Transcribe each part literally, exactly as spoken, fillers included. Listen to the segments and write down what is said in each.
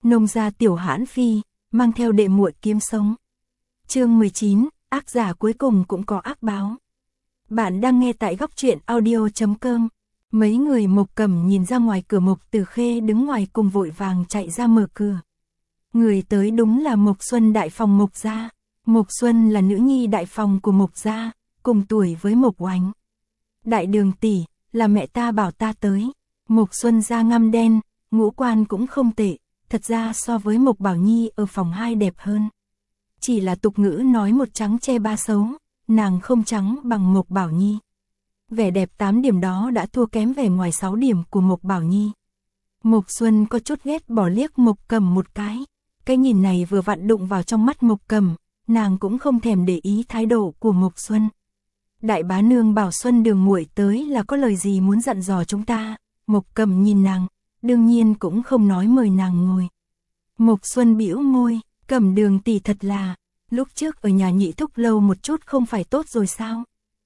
Nông gia tiểu hãn phi, mang theo đệ muội kiếm sống. Chương mười chín, ác giả cuối cùng cũng có ác báo. Bạn đang nghe tại góc truyện audio chấm com. Mấy người Mộc Cẩm nhìn ra ngoài cửa, Mộc Tử Khê đứng ngoài cùng vội vàng chạy ra mở cửa. Người tới đúng là Mộc Xuân đại phòng Mộc gia. Mộc Xuân là nữ nhi đại phòng của Mộc gia, cùng tuổi với Mộc Oánh. Đại đường tỷ, là mẹ ta bảo ta tới. Mộc Xuân da ngăm đen, ngũ quan cũng không tệ, thật ra so với Mộc Bảo Nhi ở phòng hai đẹp hơn. Chỉ là tục ngữ nói một trắng che ba xấu, nàng không trắng bằng Mộc Bảo Nhi. Vẻ đẹp tám điểm đó đã thua kém vẻ ngoài sáu điểm của Mộc Bảo Nhi. Mộc Xuân có chút ghét bỏ liếc Mộc Cẩm một cái. Cái nhìn này vừa vặn đụng vào trong mắt Mộc Cẩm, nàng cũng không thèm để ý thái độ của Mộc Xuân. Đại bá nương bảo Xuân đường muội tới là có lời gì muốn dặn dò chúng ta. Mộc Cẩm nhìn nàng, đương nhiên cũng không nói mời nàng ngồi. Mộc Xuân bĩu môi, Cẩm đường tỷ thật là, lúc trước ở nhà nhị thúc lâu một chút không phải tốt rồi sao?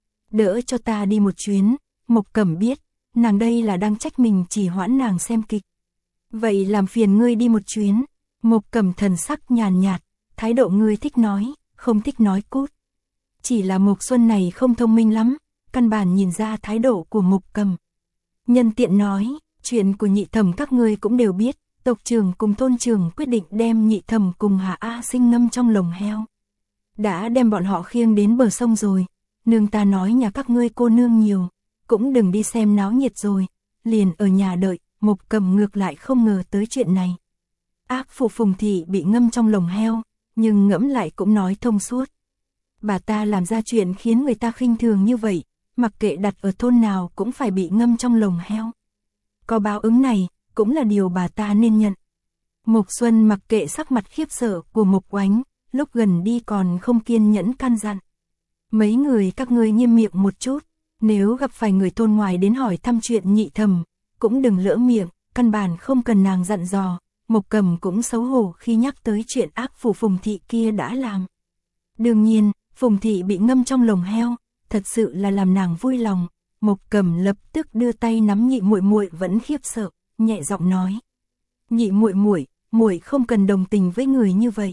Đỡ cho ta đi một chuyến. Mộc Cẩm biết, nàng đây là đang trách mình chỉ hoãn nàng xem kịch. Vậy làm phiền ngươi đi một chuyến. Mộc Cẩm thần sắc nhàn nhạt, thái độ ngươi thích nói, không thích nói cút. Chỉ là Mộc Xuân này không thông minh lắm, căn bản nhìn ra thái độ của Mộc Cẩm. Nhân tiện nói, chuyện của nhị thẩm các ngươi cũng đều biết, tộc trưởng cùng thôn trưởng quyết định đem nhị thẩm cùng Hà A Sinh ngâm trong lồng heo. Đã đem bọn họ khiêng đến bờ sông rồi, nương ta nói nhà các ngươi cô nương nhiều, cũng đừng đi xem náo nhiệt rồi, liền ở nhà đợi. Mộc Cẩm ngược lại không ngờ tới chuyện này. Ác phụ Phùng thị bị ngâm trong lồng heo, nhưng ngẫm lại cũng nói thông suốt. Bà ta làm ra chuyện khiến người ta khinh thường như vậy, mặc kệ đặt ở thôn nào cũng phải bị ngâm trong lồng heo. Có báo ứng này, cũng là điều bà ta nên nhận. Mộc Xuân mặc kệ sắc mặt khiếp sợ của Mộc Oánh, lúc gần đi còn không kiên nhẫn căn dặn. Mấy người các ngươi nghiêm miệng một chút, nếu gặp phải người thôn ngoài đến hỏi thăm chuyện nhị thẩm, cũng đừng lỡ miệng, căn bản không cần nàng dặn dò. Mộc Cẩm cũng xấu hổ khi nhắc tới chuyện ác phụ Phùng thị kia đã làm. Đương nhiên, Phùng thị bị ngâm trong lồng heo, thật sự là làm nàng vui lòng. Mộc Cẩm lập tức đưa tay nắm nhị muội muội vẫn khiếp sợ, nhẹ giọng nói: "Nhị muội muội, muội không cần đồng tình với người như vậy.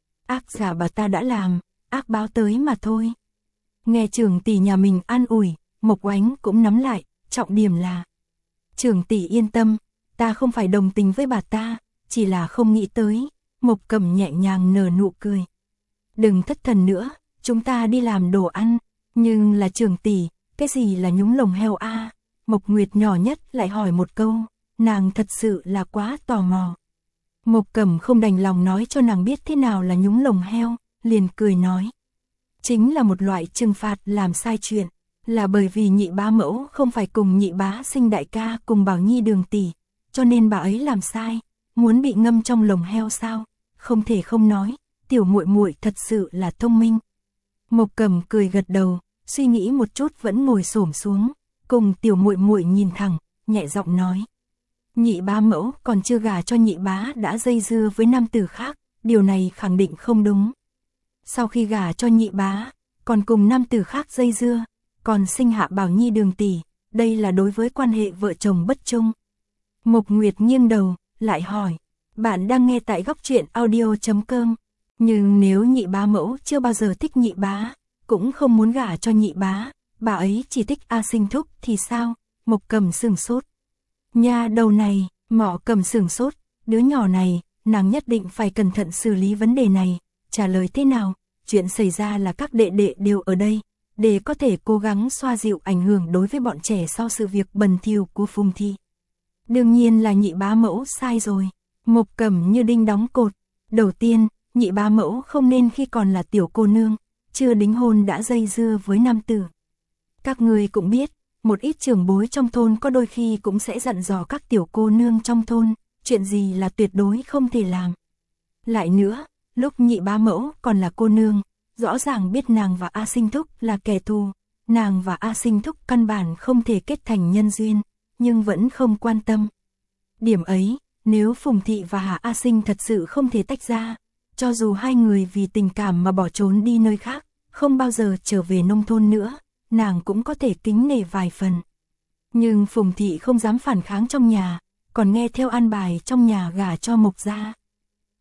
Ác giả bà ta đã làm, ác báo tới mà thôi." Nghe trưởng tỷ nhà mình an ủi, Mộc Oánh cũng nắm lại, trọng điểm là: "Trưởng tỷ yên tâm, ta không phải đồng tình với bà ta, chỉ là không nghĩ tới." Mộc Cẩm nhẹ nhàng nở nụ cười. "Đừng thất thần nữa, chúng ta đi làm đồ ăn." "Nhưng là trưởng tỷ, cái gì là nhúng lồng heo a?" À? Mộc Nguyệt nhỏ nhất lại hỏi một câu, nàng thật sự là quá tò mò. Mộc Cẩm không đành lòng nói cho nàng biết thế nào là nhúng lồng heo, liền cười nói: "Chính là một loại trừng phạt làm sai chuyện, là bởi vì nhị bá mẫu không phải cùng nhị bá sinh đại ca cùng Bảo Nhi đường tỷ, cho nên bà ấy làm sai, muốn bị ngâm trong lồng heo sao?" Không thể không nói, tiểu muội muội thật sự là thông minh. Mộc Cẩm cười gật đầu, suy nghĩ một chút vẫn ngồi xổm xuống, cùng tiểu muội muội nhìn thẳng, nhẹ giọng nói: "Nhị bá mẫu còn chưa gả cho nhị bá đã dây dưa với nam tử khác, điều này khẳng định không đúng. Sau khi gả cho nhị bá, còn cùng nam tử khác dây dưa, còn sinh hạ Bảo Nhi đường tỷ, đây là đối với quan hệ vợ chồng bất trung." Mộc Nguyệt nghiêng đầu, lại hỏi: "Bạn đang nghe tại góc truyện audio chấm com, nhưng nếu nhị bá mẫu chưa bao giờ thích nhị bá, cũng không muốn gả cho nhị bá, bà ấy chỉ thích A Sinh thúc thì sao?" Mộc Cẩm sửng sốt. Nha đầu này, Mọ Cẩm sửng sốt, đứa nhỏ này, nàng nhất định phải cẩn thận xử lý vấn đề này. Trả lời thế nào? Chuyện xảy ra là các đệ đệ đều ở đây, để có thể cố gắng xoa dịu ảnh hưởng đối với bọn trẻ sau sự việc bẩn thỉu của Phùng thị. Đương nhiên là nhị bá mẫu sai rồi. Mộc Cẩm như đinh đóng cột. Đầu tiên, nhị bá mẫu không nên khi còn là tiểu cô nương, chưa đính hôn đã dây dưa với nam tử. Các người cũng biết, một ít trưởng bối trong thôn có đôi khi cũng sẽ dặn dò các tiểu cô nương trong thôn, chuyện gì là tuyệt đối không thể làm. Lại nữa, lúc nhị bá mẫu còn là cô nương, rõ ràng biết nàng và A Sinh thúc là kẻ thù, nàng và A Sinh thúc căn bản không thể kết thành nhân duyên, nhưng vẫn không quan tâm. Điểm ấy, nếu Phùng thị và Hà A Sinh thật sự không thể tách ra, cho dù hai người vì tình cảm mà bỏ trốn đi nơi khác, không bao giờ trở về nông thôn nữa, nàng cũng có thể kính nể vài phần. Nhưng Phùng thị không dám phản kháng trong nhà, còn nghe theo an bài trong nhà gả cho Mộc gia,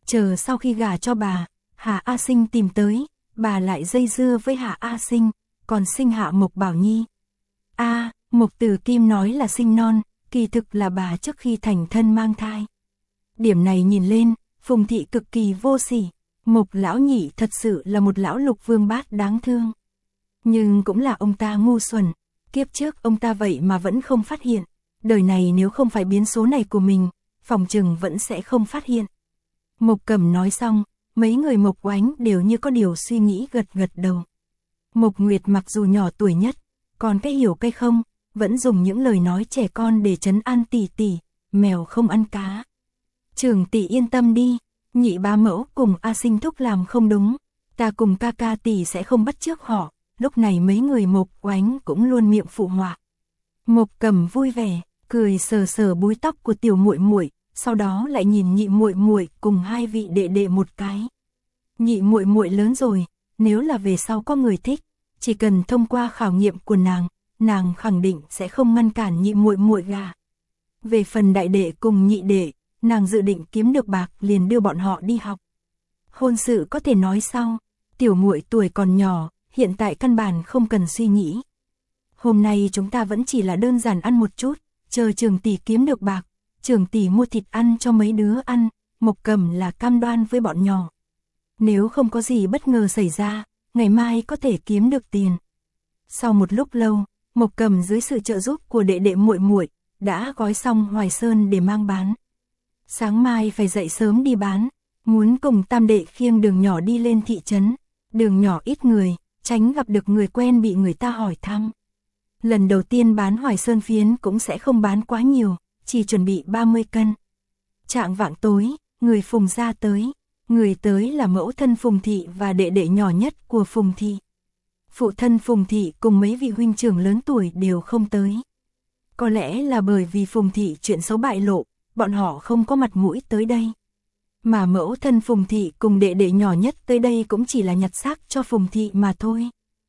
Chờ sau khi gả cho bà, Hà A Sinh tìm tới, bà lại dây dưa với Hà A Sinh, còn sinh hạ Mộc Bảo Nhi. A, à, Mộc Tử Kim nói là sinh non, kỳ thực là bà trước khi thành thân mang thai. Điểm này nhìn lên, Phùng thị cực kỳ vô sỉ, Mộc lão nhị thật sự là một lão lục vương bát đáng thương. Nhưng cũng là ông ta ngu xuẩn, kiếp trước ông ta vậy mà vẫn không phát hiện, đời này nếu không phải biến số này của mình, phòng chừng vẫn sẽ không phát hiện. Mộc Cẩm nói xong, mấy người Mộc Oánh đều như có điều suy nghĩ gật gật đầu. Mộc Nguyệt mặc dù nhỏ tuổi nhất, còn cái hiểu cái không, vẫn dùng những lời nói trẻ con để trấn an tỷ tỷ, mèo không ăn cá. Trưởng tỷ yên tâm đi, nhị bá mẫu cùng A Sinh thúc làm không đúng, ta cùng ca ca tỷ sẽ không bắt chước họ. Lúc này mấy người Mộc Oánh cũng luôn miệng phụ họa. Mộc Cẩm vui vẻ, cười sờ sờ búi tóc của tiểu muội muội, sau đó lại nhìn nhị muội muội cùng hai vị đệ đệ một cái. Nhị muội muội lớn rồi, nếu là về sau có người thích, chỉ cần thông qua khảo nghiệm của nàng, nàng khẳng định sẽ không ngăn cản nhị muội muội gả. Về phần đại đệ cùng nhị đệ, nàng dự định kiếm được bạc liền đưa bọn họ đi học. Hôn sự có thể nói sau, tiểu muội tuổi còn nhỏ, hiện tại căn bản không cần suy nghĩ. Hôm nay chúng ta vẫn chỉ là đơn giản ăn một chút, chờ Trường tỷ kiếm được bạc, Trường tỷ mua thịt ăn cho mấy đứa ăn, Mộc Cẩm là cam đoan với bọn nhỏ. Nếu không có gì bất ngờ xảy ra, ngày mai có thể kiếm được tiền. Sau một lúc lâu, Mộc Cẩm dưới sự trợ giúp của đệ đệ muội muội đã gói xong Hoài Sơn để mang bán. Sáng mai phải dậy sớm đi bán, muốn cùng tam đệ khiêng đường nhỏ đi lên thị trấn, đường nhỏ ít người, tránh gặp được người quen bị người ta hỏi thăm. Lần đầu tiên bán Hoài Sơn phiến cũng sẽ không bán quá nhiều, chỉ chuẩn bị ba mươi cân. Trạng vạng tối, người Phùng gia tới, người tới là mẫu thân Phùng thị và đệ đệ nhỏ nhất của Phùng thị. Phụ thân Phùng thị cùng mấy vị huynh trưởng lớn tuổi đều không tới. Có lẽ là bởi vì Phùng thị chuyện xấu bại lộ, bọn họ không có mặt mũi tới đây. Mà mẫu thân Phùng thị cùng đệ đệ nhỏ nhất tới đây cũng chỉ là nhặt xác cho Phùng thị mà thôi.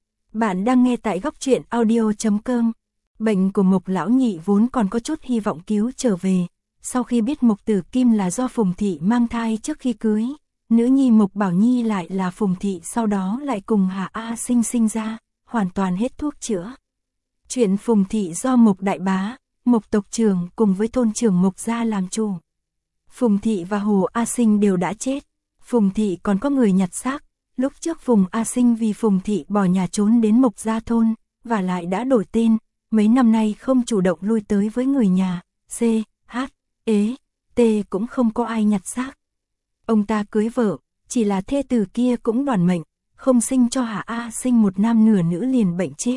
Bạn đang nghe tại góc truyện audio chấm com. Bệnh của Mộc lão nhị vốn còn có chút hy vọng cứu trở về. Sau khi biết Mộc Tử Kim là do Phùng thị mang thai trước khi cưới, nữ nhi Mộc Bảo Nhi lại là Phùng thị sau đó lại cùng Hà A Sinh sinh ra, hoàn toàn hết thuốc chữa. Chuyện Phùng thị do Mộc đại bá, Mộc tộc trưởng cùng với thôn trưởng Mộc gia làm chủ. Phùng thị và Hồ A Sinh đều đã chết. Phùng thị còn có người nhặt xác. Lúc trước Phùng A Sinh vì Phùng thị bỏ nhà trốn đến Mộc gia thôn, và lại đã đổi tên, mấy năm nay không chủ động lui tới với người nhà, C, H, E, T cũng không có ai nhặt xác. Ông ta cưới vợ, chỉ là thê tử kia cũng đoản mệnh, không sinh cho Hà A Sinh một nam nửa nữ liền bệnh chết.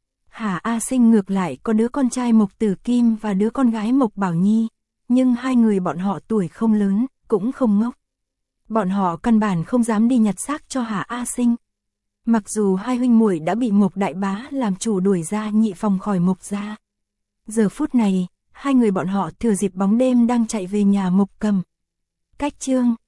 Hà A Sinh ngược lại có đứa con trai Mộc Tử Kim và đứa con gái Mộc Bảo Nhi, nhưng hai người bọn họ tuổi không lớn, cũng không ngốc. Bọn họ căn bản không dám đi nhặt xác cho Hà A Sinh. Mặc dù hai huynh muội đã bị Mộc đại bá làm chủ đuổi ra nhị phòng khỏi Mộc gia. Giờ phút này, hai người bọn họ thừa dịp bóng đêm đang chạy về nhà Mộc Cẩm. Cách chương